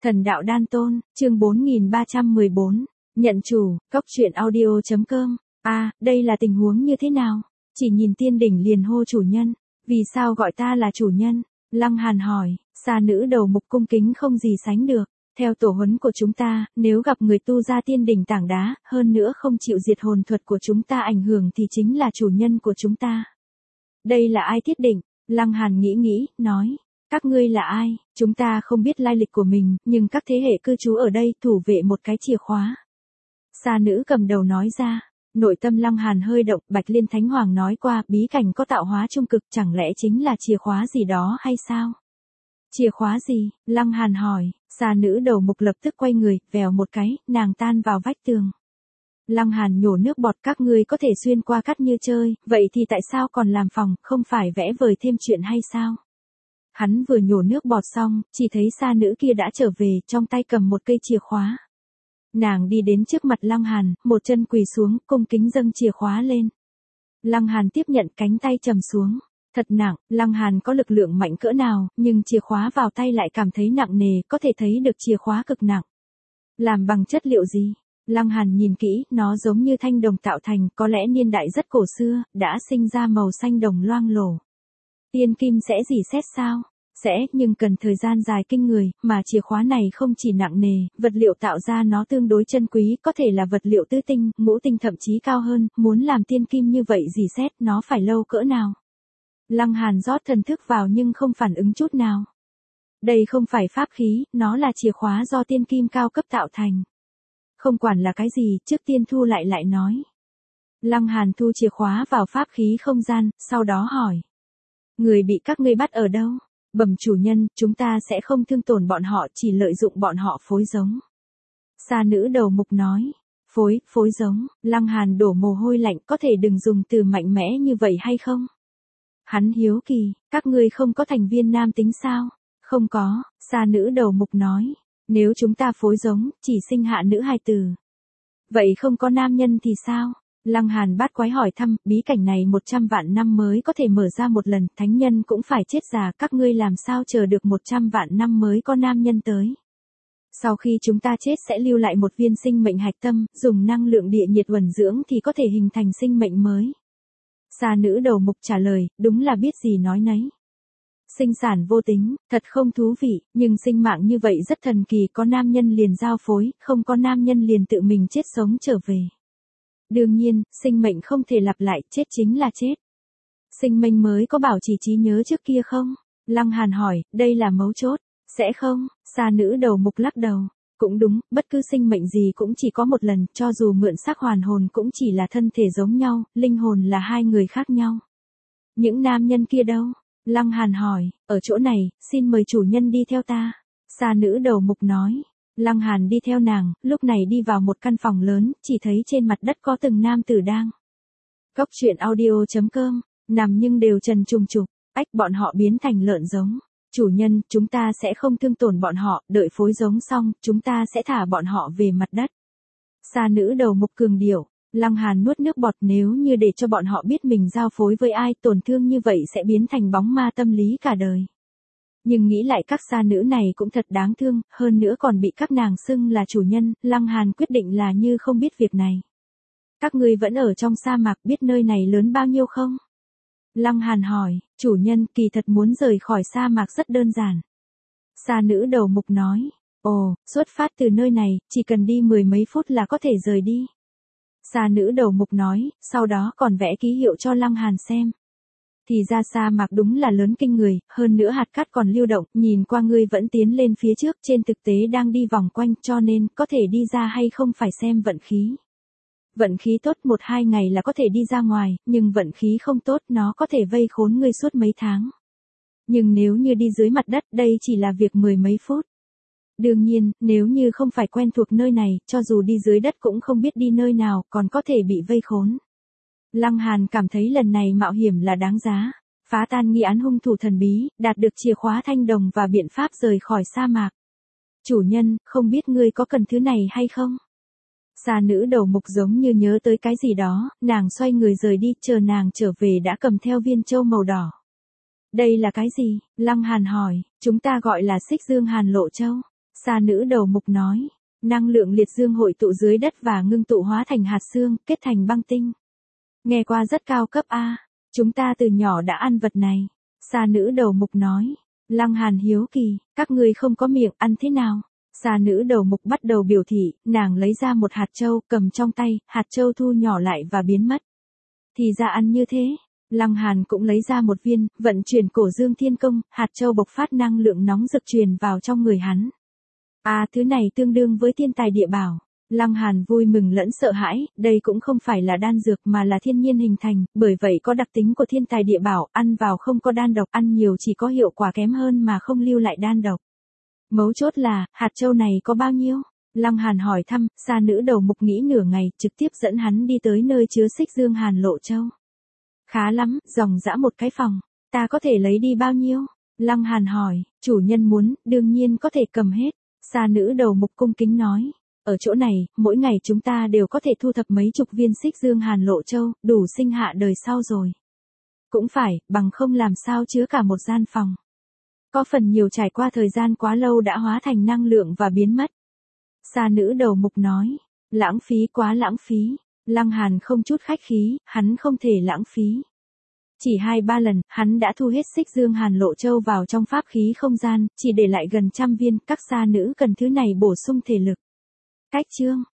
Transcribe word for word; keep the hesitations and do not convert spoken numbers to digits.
Thần đạo đan tôn, chương bốn nghìn ba trăm mười bốn. Nhận chủ, cốc truyện audio.com. À, đây là tình huống như thế nào? Chỉ nhìn tiên đỉnh liền hô chủ nhân. Vì sao gọi ta là chủ nhân? Lăng Hàn hỏi, xa nữ đầu mục cung kính không gì sánh được. Theo tổ huấn của chúng ta, nếu gặp người tu ra tiên đỉnh tảng đá, hơn nữa không chịu diệt hồn thuật của chúng ta ảnh hưởng thì chính là chủ nhân của chúng ta. Đây là ai thiết định? Lăng Hàn nghĩ nghĩ, nói. Các ngươi là ai? Chúng ta không biết lai lịch của mình, nhưng các thế hệ cư trú ở đây thủ vệ một cái chìa khóa. Xa nữ cầm đầu nói ra. Nội tâm Lăng Hàn hơi động, Bạch Liên Thánh Hoàng nói qua bí cảnh có tạo hóa trung cực, chẳng lẽ chính là chìa khóa gì đó hay sao? Chìa khóa gì? Lăng Hàn hỏi. Xa nữ đầu mục lập tức quay người, vèo một cái, nàng tan vào vách tường. Lăng Hàn nhổ nước bọt, các ngươi có thể xuyên qua cắt như chơi, vậy thì tại sao còn làm phòng, không phải vẽ vời thêm chuyện hay sao? Hắn vừa nhổ nước bọt xong, chỉ thấy xa nữ kia đã trở về, trong tay cầm một cây chìa khóa. Nàng đi đến trước mặt Lăng Hàn, một chân quỳ xuống, cung kính dâng chìa khóa lên. Lăng Hàn tiếp nhận, cánh tay trầm xuống. Thật nặng, Lăng Hàn có lực lượng mạnh cỡ nào, nhưng chìa khóa vào tay lại cảm thấy nặng nề, có thể thấy được chìa khóa cực nặng. Làm bằng chất liệu gì? Lăng Hàn nhìn kỹ, nó giống như thanh đồng tạo thành, có lẽ niên đại rất cổ xưa, đã sinh ra màu xanh đồng loang lổ. Tiên kim sẽ rỉ sét sao? Sẽ, nhưng cần thời gian dài kinh người, mà chìa khóa này không chỉ nặng nề, vật liệu tạo ra nó tương đối chân quý, có thể là vật liệu tứ tinh, ngũ tinh thậm chí cao hơn, muốn làm tiên kim như vậy rỉ sét, nó phải lâu cỡ nào? Lăng Hàn rót thần thức vào nhưng không phản ứng chút nào. Đây không phải pháp khí, nó là chìa khóa do tiên kim cao cấp tạo thành. Không quản là cái gì, trước tiên thu lại lại nói. Lăng Hàn thu chìa khóa vào pháp khí không gian, sau đó hỏi. Người bị các ngươi bắt ở đâu? Bẩm chủ nhân, chúng ta sẽ không thương tổn bọn họ, chỉ lợi dụng bọn họ phối giống. Xa nữ đầu mục nói. Phối, phối giống, Lăng Hàn đổ mồ hôi lạnh, có thể đừng dùng từ mạnh mẽ như vậy hay không? Hắn hiếu kỳ, các ngươi không có thành viên nam tính sao? Không có, xa nữ đầu mục nói. Nếu chúng ta phối giống, chỉ sinh hạ nữ hài tử. Vậy không có nam nhân thì sao? Lăng Hàn bát quái hỏi thăm, bí cảnh này một trăm vạn năm mới có thể mở ra một lần, thánh nhân cũng phải chết già, các ngươi làm sao chờ được một trăm vạn năm mới có nam nhân tới. Sau khi chúng ta chết sẽ lưu lại một viên sinh mệnh hạch tâm, dùng năng lượng địa nhiệt uẩn dưỡng thì có thể hình thành sinh mệnh mới. Xa nữ đầu mục trả lời, đúng là biết gì nói nấy. Sinh sản vô tính, thật không thú vị, nhưng sinh mạng như vậy rất thần kỳ, có nam nhân liền giao phối, không có nam nhân liền tự mình chết sống trở về. Đương nhiên, sinh mệnh không thể lặp lại, chết chính là chết. Sinh mệnh mới có bảo trì trí nhớ trước kia không? Lăng Hàn hỏi, đây là mấu chốt. Sẽ không, xa nữ đầu mục lắc đầu. Cũng đúng, bất cứ sinh mệnh gì cũng chỉ có một lần, cho dù mượn xác hoàn hồn cũng chỉ là thân thể giống nhau, linh hồn là hai người khác nhau. Những nam nhân kia đâu? Lăng Hàn hỏi, ở chỗ này, xin mời chủ nhân đi theo ta. Xa nữ đầu mục nói. Lăng Hàn đi theo nàng, lúc này đi vào một căn phòng lớn, chỉ thấy trên mặt đất có từng nam tử đang. Cốc truyện audio.com, nằm nhưng đều trần trùng trục, ách bọn họ biến thành lợn giống. Chủ nhân, chúng ta sẽ không thương tổn bọn họ, đợi phối giống xong, chúng ta sẽ thả bọn họ về mặt đất. Xa nữ đầu mục cường điệu, Lăng Hàn nuốt nước bọt, nếu như để cho bọn họ biết mình giao phối với ai, tổn thương như vậy sẽ biến thành bóng ma tâm lý cả đời. Nhưng nghĩ lại các xa nữ này cũng thật đáng thương, hơn nữa còn bị các nàng xưng là chủ nhân, Lăng Hàn quyết định là như không biết việc này. Các ngươi vẫn ở trong sa mạc, biết nơi này lớn bao nhiêu không? Lăng Hàn hỏi, chủ nhân, kỳ thật muốn rời khỏi sa mạc rất đơn giản. Xa nữ đầu mục nói, ồ, xuất phát từ nơi này, chỉ cần đi mười mấy phút là có thể rời đi. Xa nữ đầu mục nói, sau đó còn vẽ ký hiệu cho Lăng Hàn xem. Thì ra sa mạc đúng là lớn kinh người, hơn nữa hạt cát còn lưu động, nhìn qua ngươi vẫn tiến lên phía trước, trên thực tế đang đi vòng quanh, cho nên, có thể đi ra hay không phải xem vận khí. Vận khí tốt một hai ngày là có thể đi ra ngoài, nhưng vận khí không tốt nó có thể vây khốn ngươi suốt mấy tháng. Nhưng nếu như đi dưới mặt đất, đây chỉ là việc mười mấy phút. Đương nhiên, nếu như không phải quen thuộc nơi này, cho dù đi dưới đất cũng không biết đi nơi nào, còn có thể bị vây khốn. Lăng Hàn cảm thấy lần này mạo hiểm là đáng giá. Phá tan nghi án hung thủ thần bí, đạt được chìa khóa thanh đồng và biện pháp rời khỏi sa mạc. Chủ nhân, không biết ngươi có cần thứ này hay không? Xa nữ đầu mục giống như nhớ tới cái gì đó, nàng xoay người rời đi, chờ nàng trở về đã cầm theo viên châu màu đỏ. Đây là cái gì? Lăng Hàn hỏi, chúng ta gọi là xích dương hàn lộ châu. Sa nữ đầu mục nói. Năng lượng liệt dương hội tụ dưới đất và ngưng tụ hóa thành hạt xương, kết thành băng tinh. Nghe qua rất cao cấp a. Chúng ta từ nhỏ đã ăn vật này. Sa nữ đầu mục nói. Lăng Hàn hiếu kỳ, các ngươi không có miệng ăn thế nào? Sa nữ đầu mục bắt đầu biểu thị, nàng lấy ra một hạt châu cầm trong tay, hạt châu thu nhỏ lại và biến mất. Thì ra ăn như thế. Lăng Hàn cũng lấy ra một viên, vận chuyển cổ dương thiên công, hạt châu bộc phát năng lượng nóng rực truyền vào trong người hắn. À, thứ này tương đương với thiên tài địa bảo. Lăng Hàn vui mừng lẫn sợ hãi, đây cũng không phải là đan dược mà là thiên nhiên hình thành, bởi vậy có đặc tính của thiên tài địa bảo, ăn vào không có đan độc, ăn nhiều chỉ có hiệu quả kém hơn mà không lưu lại đan độc. Mấu chốt là, hạt châu này có bao nhiêu? Lăng Hàn hỏi thăm, sa nữ đầu mục nghĩ nửa ngày, trực tiếp dẫn hắn đi tới nơi chứa xích dương hàn lộ châu. Khá lắm, dòng dã một cái phòng, ta có thể lấy đi bao nhiêu? Lăng Hàn hỏi, chủ nhân muốn, đương nhiên có thể cầm hết. Sa nữ đầu mục cung kính nói, ở chỗ này, mỗi ngày chúng ta đều có thể thu thập mấy chục viên xích dương hàn lộ châu, đủ sinh hạ đời sau rồi. Cũng phải, bằng không làm sao chứa cả một gian phòng. Có phần nhiều trải qua thời gian quá lâu đã hóa thành năng lượng và biến mất. Sa nữ đầu mục nói, lãng phí quá lãng phí. Lăng Hàn không chút khách khí, hắn không thể lãng phí. Chỉ hai ba lần, hắn đã thu hết xích dương hàn lộ châu vào trong pháp khí không gian, chỉ để lại gần trăm viên, các sa nữ cần thứ này bổ sung thể lực. Cách chương